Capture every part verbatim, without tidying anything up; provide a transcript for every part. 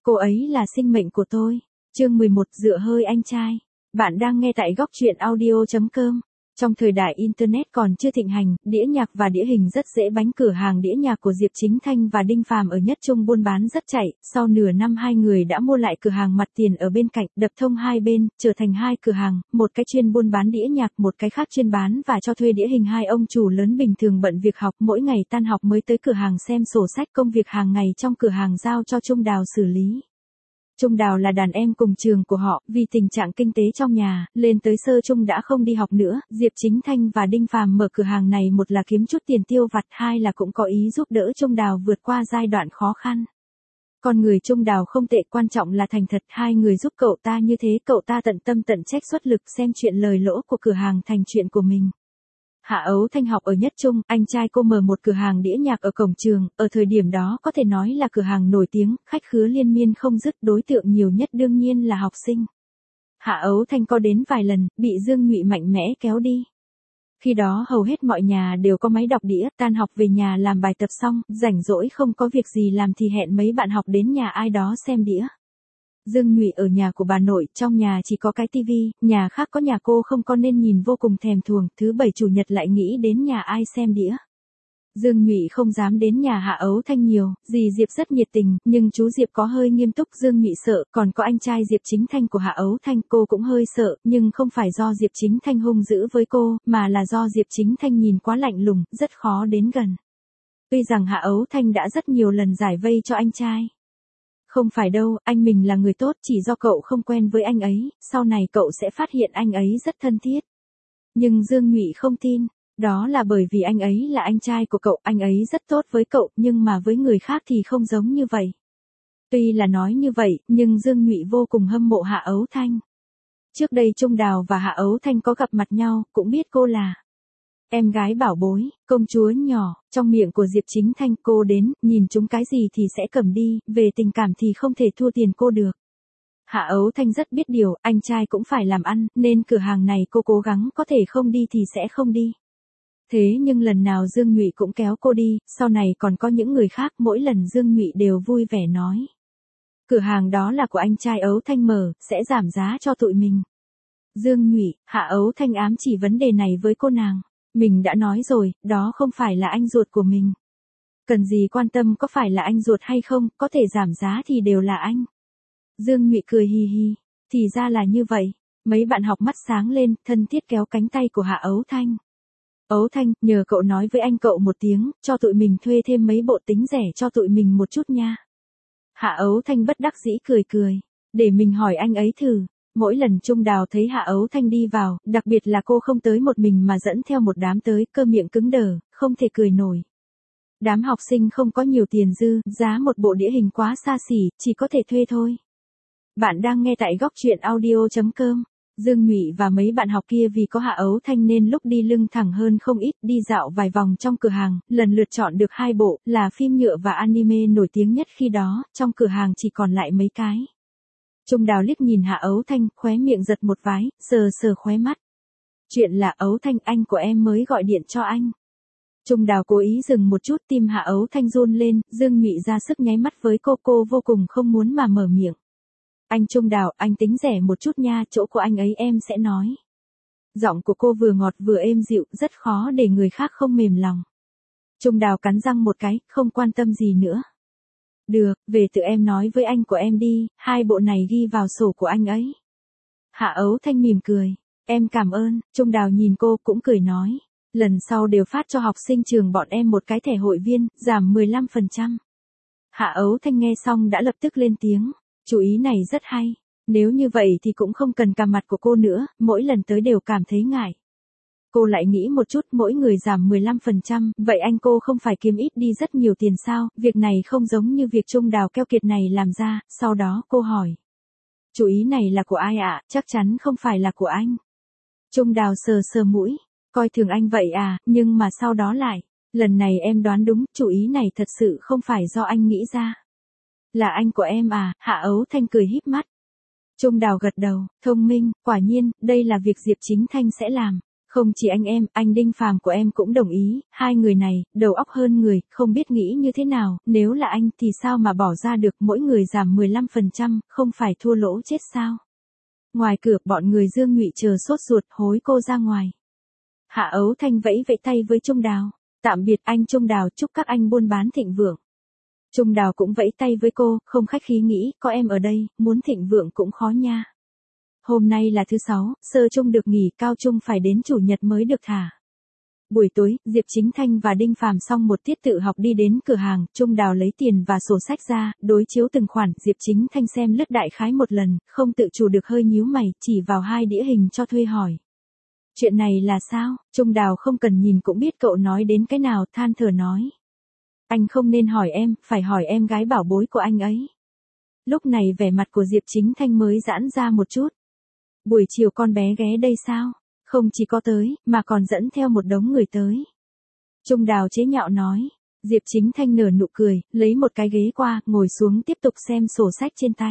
Cô ấy là sinh mệnh của tôi. Chương mười một Dựa hơi anh trai. Bạn đang nghe tại góc truyện audio chấm com. Trong thời đại Internet còn chưa thịnh hành, đĩa nhạc và đĩa hình rất dễ bánh. Cửa hàng đĩa nhạc của Diệp Chính Thanh và Đinh Phàm ở Nhất Trung buôn bán rất chạy. Sau nửa năm hai người đã mua lại cửa hàng mặt tiền ở bên cạnh, đập thông hai bên, trở thành hai cửa hàng, một cái chuyên buôn bán đĩa nhạc, một cái khác chuyên bán và cho thuê đĩa hình. Hai ông chủ lớn bình thường bận việc học, mỗi ngày tan học mới tới cửa hàng xem sổ sách. Công việc hàng ngày trong cửa hàng giao cho Trung Đào xử lý. Trung Đào là đàn em cùng trường của họ, vì tình trạng kinh tế trong nhà, lên tới sơ trung đã không đi học nữa. Diệp Chính Thanh và Đinh Phàm mở cửa hàng này, một là kiếm chút tiền tiêu vặt, hai là cũng có ý giúp đỡ Trung Đào vượt qua giai đoạn khó khăn. Con người Trung Đào không tệ, quan trọng là thành thật. Hai người giúp cậu ta như thế, cậu ta tận tâm tận trách xuất lực, xem chuyện lời lỗ của cửa hàng thành chuyện của mình. Hạ Ấu Thanh học ở Nhất Trung, anh trai cô mở một cửa hàng đĩa nhạc ở cổng trường, ở thời điểm đó có thể nói là cửa hàng nổi tiếng, khách khứa liên miên không dứt, đối tượng nhiều nhất đương nhiên là học sinh. Hạ Ấu Thanh có đến vài lần, bị Dương Nhụy mạnh mẽ kéo đi. Khi đó hầu hết mọi nhà đều có máy đọc đĩa, tan học về nhà làm bài tập xong, rảnh rỗi không có việc gì làm thì hẹn mấy bạn học đến nhà ai đó xem đĩa. Dương Nhụy ở nhà của bà nội, trong nhà chỉ có cái tivi, nhà khác có nhà cô không có nên nhìn vô cùng thèm thuồng, thứ bảy chủ nhật lại nghĩ đến nhà ai xem đĩa. Dương Nhụy không dám đến nhà Hạ Ấu Thanh nhiều, dì Diệp rất nhiệt tình, nhưng chú Diệp có hơi nghiêm túc. Dương Nhụy sợ, còn có anh trai Diệp Chính Thanh của Hạ Ấu Thanh, cô cũng hơi sợ, nhưng không phải do Diệp Chính Thanh hung dữ với cô, mà là do Diệp Chính Thanh nhìn quá lạnh lùng, rất khó đến gần. Tuy rằng Hạ Ấu Thanh đã rất nhiều lần giải vây cho anh trai. Không phải đâu, anh mình là người tốt, chỉ do cậu không quen với anh ấy, sau này cậu sẽ phát hiện anh ấy rất thân thiết. Nhưng Dương Nhụy không tin, đó là bởi vì anh ấy là anh trai của cậu, anh ấy rất tốt với cậu, nhưng mà với người khác thì không giống như vậy. Tuy là nói như vậy, nhưng Dương Nhụy vô cùng hâm mộ Hạ Ấu Thanh. Trước đây Trung Đào và Hạ Ấu Thanh có gặp mặt nhau, cũng biết cô là em gái bảo bối, công chúa nhỏ, trong miệng của Diệp Chính Thanh. Cô đến, nhìn chúng cái gì thì sẽ cầm đi, về tình cảm thì không thể thua tiền cô được. Hạ Ấu Thanh rất biết điều, anh trai cũng phải làm ăn, nên cửa hàng này cô cố gắng có thể không đi thì sẽ không đi. Thế nhưng lần nào Dương Nhụy cũng kéo cô đi, sau này còn có những người khác, mỗi lần Dương Nhụy đều vui vẻ nói. Cửa hàng đó là của anh trai Ấu Thanh mở, sẽ giảm giá cho tụi mình. Dương Nhụy, Hạ Ấu Thanh ám chỉ vấn đề này với cô nàng. Mình đã nói rồi, đó không phải là anh ruột của mình. Cần gì quan tâm có phải là anh ruột hay không, có thể giảm giá thì đều là anh. Dương Nhụy cười hì hì, thì ra là như vậy. Mấy bạn học mắt sáng lên, thân thiết kéo cánh tay của Hạ Ấu Thanh. Ấu Thanh, nhờ cậu nói với anh cậu một tiếng, cho tụi mình thuê thêm mấy bộ tính rẻ cho tụi mình một chút nha. Hạ Ấu Thanh bất đắc dĩ cười cười, để mình hỏi anh ấy thử. Mỗi lần Trung Đào thấy Hạ Ấu Thanh đi vào, đặc biệt là cô không tới một mình mà dẫn theo một đám tới, cơ miệng cứng đờ, không thể cười nổi. Đám học sinh không có nhiều tiền dư, giá một bộ đĩa hình quá xa xỉ, chỉ có thể thuê thôi. Bạn đang nghe tại góc truyện audio chấm com. Dương Nhụy và mấy bạn học kia vì có Hạ Ấu Thanh nên lúc đi lưng thẳng hơn không ít, đi dạo vài vòng trong cửa hàng, lần lượt chọn được hai bộ, là phim nhựa và anime nổi tiếng nhất khi đó, trong cửa hàng chỉ còn lại mấy cái. Trung Đào liếc nhìn Hạ Ấu Thanh, khóe miệng giật một vái, sờ sờ khóe mắt. Chuyện là Ấu Thanh, anh của em mới gọi điện cho anh. Trung Đào cố ý dừng một chút, tim Hạ Ấu Thanh run lên, Dương Nhụy ra sức nháy mắt với cô, cô vô cùng không muốn mà mở miệng. Anh Trung Đào, anh tính rẻ một chút nha, chỗ của anh ấy em sẽ nói. Giọng của cô vừa ngọt vừa êm dịu, rất khó để người khác không mềm lòng. Trung Đào cắn răng một cái, không quan tâm gì nữa. Được, về tự em nói với anh của em đi, hai bộ này ghi vào sổ của anh ấy. Hạ Ấu Thanh mỉm cười, em cảm ơn. Trung Đào nhìn cô cũng cười nói, lần sau đều phát cho học sinh trường bọn em một cái thẻ hội viên, giảm mười lăm phần trăm. Hạ Ấu Thanh nghe xong đã lập tức lên tiếng, chủ ý này rất hay, nếu như vậy thì cũng không cần cà mặt của cô nữa, mỗi lần tới đều cảm thấy ngại. Cô lại nghĩ một chút, mỗi người giảm mười lăm phần trăm, vậy anh cô không phải kiếm ít đi rất nhiều tiền sao, việc này không giống như việc Trung Đào keo kiệt này làm ra. Sau đó cô hỏi, chủ ý này là của ai ạ? Chắc chắn không phải là của anh. Trung Đào sờ sờ mũi, coi thường anh vậy à, nhưng mà sau đó lại, lần này em đoán đúng, chủ ý này thật sự không phải do anh nghĩ ra. Là anh của em à? Hạ Ấu Thanh cười híp mắt. Trung Đào gật đầu, thông minh, quả nhiên, đây là việc Diệp Chính Thanh sẽ làm. Không chỉ anh em, anh Đinh Phàm của em cũng đồng ý, hai người này, đầu óc hơn người, không biết nghĩ như thế nào, nếu là anh thì sao mà bỏ ra được, mỗi người giảm mười lăm phần trăm, không phải thua lỗ chết sao. Ngoài cửa, bọn người Dương Nhụy chờ sốt ruột, hối cô ra ngoài. Hạ Ấu Thanh vẫy vẫy tay với Trung Đào. Tạm biệt anh Trung Đào, chúc các anh buôn bán thịnh vượng. Trung Đào cũng vẫy tay với cô, không khách khí nghĩ, có em ở đây, muốn thịnh vượng cũng khó nha. Hôm nay là thứ sáu, sơ trung được nghỉ, cao trung phải đến chủ nhật mới được thả. Buổi tối, Diệp Chính Thanh và Đinh Phàm xong một tiết tự học đi đến cửa hàng, Trung Đào lấy tiền và sổ sách ra, đối chiếu từng khoản, Diệp Chính Thanh xem lướt đại khái một lần, không tự chủ được hơi nhíu mày, chỉ vào hai đĩa hình cho thuê hỏi. Chuyện này là sao? Trung Đào không cần nhìn cũng biết cậu nói đến cái nào, than thở nói. Anh không nên hỏi em, phải hỏi em gái bảo bối của anh ấy. Lúc này vẻ mặt của Diệp Chính Thanh mới giãn ra một chút. Buổi chiều con bé ghé đây sao? Không chỉ có tới, mà còn dẫn theo một đống người tới. Trung Đào chế nhạo nói. Diệp Chính Thanh nở nụ cười, lấy một cái ghế qua, ngồi xuống tiếp tục xem sổ sách trên tay.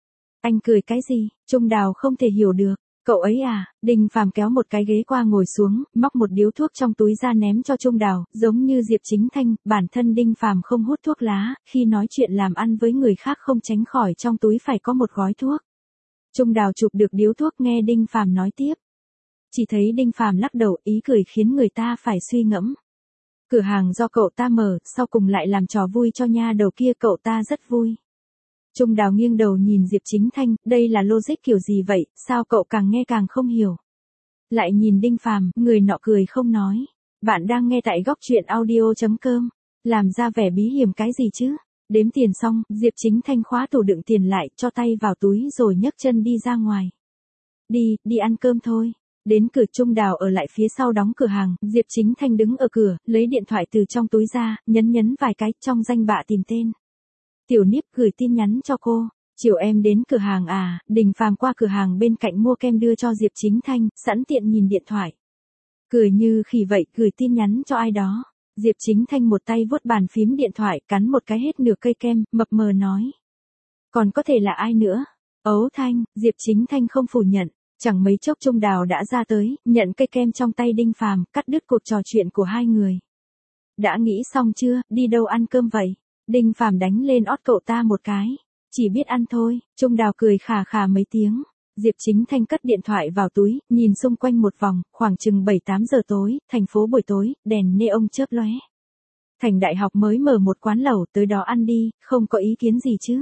Anh cười cái gì? Trung Đào không thể hiểu được. Cậu ấy à? Đinh Phàm kéo một cái ghế qua ngồi xuống, móc một điếu thuốc trong túi ra ném cho Trung Đào, giống như Diệp Chính Thanh, bản thân Đinh Phàm không hút thuốc lá, khi nói chuyện làm ăn với người khác không tránh khỏi trong túi phải có một gói thuốc. Trung Đào chụp được điếu thuốc nghe Đinh Phàm nói tiếp. Chỉ thấy Đinh Phàm lắc đầu, ý cười khiến người ta phải suy ngẫm. Cửa hàng do cậu ta mở, sau cùng lại làm trò vui cho nha đầu kia, cậu ta rất vui. Trung Đào nghiêng đầu nhìn Diệp Chính Thanh, đây là logic kiểu gì vậy, sao cậu càng nghe càng không hiểu. Lại nhìn Đinh Phàm, người nọ cười không nói. Bạn đang nghe tại góc truyện audio chấm com. Làm ra vẻ bí hiểm cái gì chứ? Đếm tiền xong, Diệp Chính Thanh khóa tủ đựng tiền lại, cho tay vào túi rồi nhấc chân đi ra ngoài. Đi, đi ăn cơm thôi. Đến cửa, Trung Đào ở lại phía sau đóng cửa hàng, Diệp Chính Thanh đứng ở cửa, lấy điện thoại từ trong túi ra, nhấn nhấn vài cái, trong danh bạ tìm tên. Tiểu Niếp gửi tin nhắn cho cô. Chiều em đến cửa hàng à? Đình Phàm qua cửa hàng bên cạnh mua kem đưa cho Diệp Chính Thanh, sẵn tiện nhìn điện thoại. Cười như khỉ vậy, gửi tin nhắn cho ai đó. Diệp Chính Thanh một tay vuốt bàn phím điện thoại, cắn một cái hết nửa cây kem, mập mờ nói. Còn có thể là ai nữa? Ấu Thanh, Diệp Chính Thanh không phủ nhận. Chẳng mấy chốc Trung Đào đã ra tới, nhận cây kem trong tay Đinh Phàm, cắt đứt cuộc trò chuyện của hai người. Đã nghĩ xong chưa, đi đâu ăn cơm vậy? Đinh Phàm đánh lên ót cậu ta một cái. Chỉ biết ăn thôi. Trung Đào cười khà khà mấy tiếng. Diệp Chính Thanh cất điện thoại vào túi, nhìn xung quanh một vòng, khoảng chừng bảy tám giờ tối, thành phố buổi tối, đèn neon chớp lóe. Thành Đại học mới mở một quán lẩu, tới đó ăn đi, không có ý kiến gì chứ?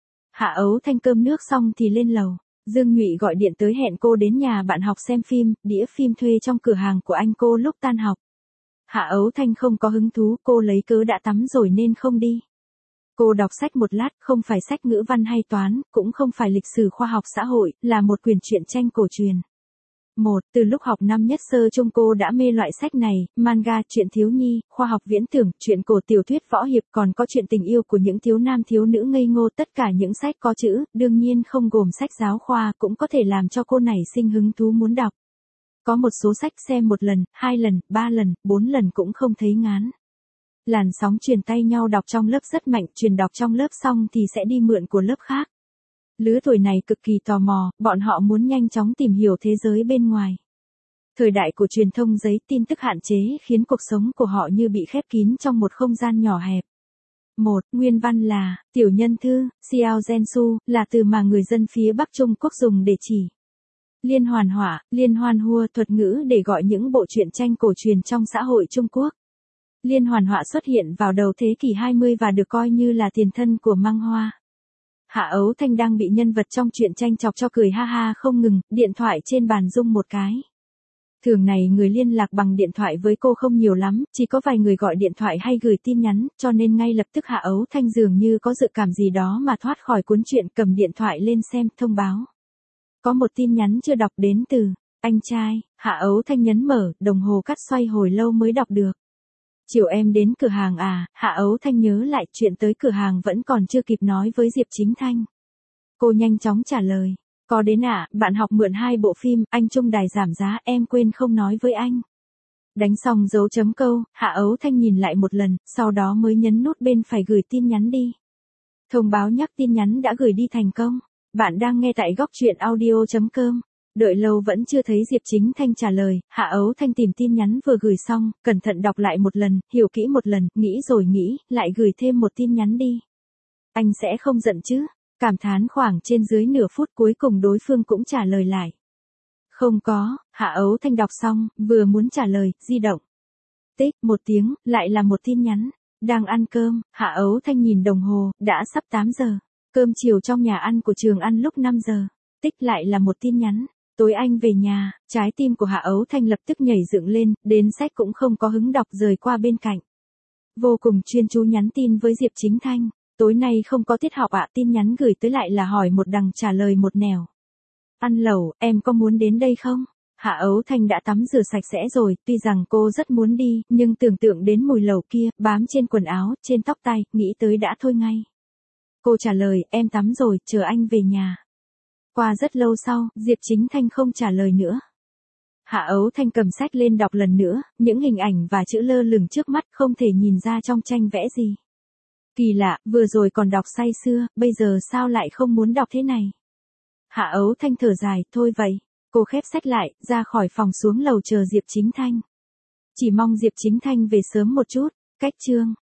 Hạ Ấu Thanh cơm nước xong thì lên lầu. Dương Nhụy gọi điện tới hẹn cô đến nhà bạn học xem phim, đĩa phim thuê trong cửa hàng của anh cô lúc tan học. Hạ Ấu Thanh không có hứng thú, cô lấy cớ đã tắm rồi nên không đi. Cô đọc sách một lát, không phải sách ngữ văn hay toán, cũng không phải lịch sử khoa học xã hội, là một quyển truyện tranh cổ truyền. Một, từ lúc học năm nhất sơ trung cô đã mê loại sách này, manga, truyện thiếu nhi, khoa học viễn tưởng, truyện cổ, tiểu thuyết võ hiệp, còn có truyện tình yêu của những thiếu nam thiếu nữ ngây ngô, tất cả những sách có chữ, đương nhiên không gồm sách giáo khoa, cũng có thể làm cho cô nảy sinh hứng thú muốn đọc. Có một số sách xem một lần, hai lần, ba lần, bốn lần cũng không thấy ngán. Làn sóng truyền tay nhau đọc trong lớp rất mạnh, truyền đọc trong lớp xong thì sẽ đi mượn của lớp khác. Lứa tuổi này cực kỳ tò mò, bọn họ muốn nhanh chóng tìm hiểu thế giới bên ngoài. Thời đại của truyền thông giấy, tin tức hạn chế khiến cuộc sống của họ như bị khép kín trong một không gian nhỏ hẹp. Một, nguyên văn là, tiểu nhân thư, Xiao Zhensu, là từ mà người dân phía Bắc Trung Quốc dùng để chỉ. Liên hoàn họa, liên hoàn hua, thuật ngữ để gọi những bộ truyện tranh cổ truyền trong xã hội Trung Quốc. Liên hoàn họa xuất hiện vào đầu thế kỷ hai mươi và được coi như là tiền thân của măng hoa. Hạ Ấu Thanh đang bị nhân vật trong truyện tranh chọc cho cười ha ha không ngừng, điện thoại trên bàn rung một cái. Thường này người liên lạc bằng điện thoại với cô không nhiều lắm, chỉ có vài người gọi điện thoại hay gửi tin nhắn, cho nên ngay lập tức Hạ Ấu Thanh dường như có dự cảm gì đó mà thoát khỏi cuốn truyện, cầm điện thoại lên xem, thông báo. Có một tin nhắn chưa đọc đến từ anh trai. Hạ Ấu Thanh nhấn mở, đồng hồ cắt xoay hồi lâu mới đọc được. Chiều em đến cửa hàng à? Hạ Ấu Thanh nhớ lại chuyện tới cửa hàng vẫn còn chưa kịp nói với Diệp Chính Thanh. Cô nhanh chóng trả lời. Có đến ạ, à, bạn học mượn hai bộ phim, anh Trung Đài giảm giá, em quên không nói với anh. Đánh xong dấu chấm câu, Hạ Ấu Thanh nhìn lại một lần, sau đó mới nhấn nút bên phải gửi tin nhắn đi. Thông báo nhắc tin nhắn đã gửi đi thành công. Bạn đang nghe tại góc truyện audio chấm com. Đợi lâu vẫn chưa thấy Diệp Chính Thanh trả lời, Hạ Ấu Thanh tìm tin nhắn vừa gửi xong, cẩn thận đọc lại một lần, hiểu kỹ một lần, nghĩ rồi nghĩ, lại gửi thêm một tin nhắn đi. Anh sẽ không giận chứ? Cảm thán khoảng trên dưới nửa phút cuối cùng đối phương cũng trả lời lại. Không có, Hạ Ấu Thanh đọc xong, vừa muốn trả lời, di động. Tích, một tiếng, lại là một tin nhắn. Đang ăn cơm, Hạ Ấu Thanh nhìn đồng hồ, đã sắp tám giờ. Cơm chiều trong nhà ăn của trường ăn lúc năm giờ. Tích lại là một tin nhắn. Tối anh về nhà, trái tim của Hạ Ấu Thanh lập tức nhảy dựng lên, đến sách cũng không có hứng đọc rời qua bên cạnh. Vô cùng chuyên chú nhắn tin với Diệp Chính Thanh. Tối nay không có tiết học ạ, tin nhắn gửi tới lại là hỏi một đằng trả lời một nẻo. Ăn lẩu, em có muốn đến đây không? Hạ Ấu Thanh đã tắm rửa sạch sẽ rồi, tuy rằng cô rất muốn đi, nhưng tưởng tượng đến mùi lẩu kia, bám trên quần áo, trên tóc tai, nghĩ tới đã thôi ngay. Cô trả lời, em tắm rồi, chờ anh về nhà. Qua rất lâu sau, Diệp Chính Thanh không trả lời nữa. Hạ Ấu Thanh cầm sách lên đọc lần nữa, những hình ảnh và chữ lơ lửng trước mắt không thể nhìn ra trong tranh vẽ gì. Kỳ lạ, vừa rồi còn đọc say sưa, bây giờ sao lại không muốn đọc thế này? Hạ Ấu Thanh thở dài, thôi vậy. Cô khép sách lại, ra khỏi phòng xuống lầu chờ Diệp Chính Thanh. Chỉ mong Diệp Chính Thanh về sớm một chút, cách chương.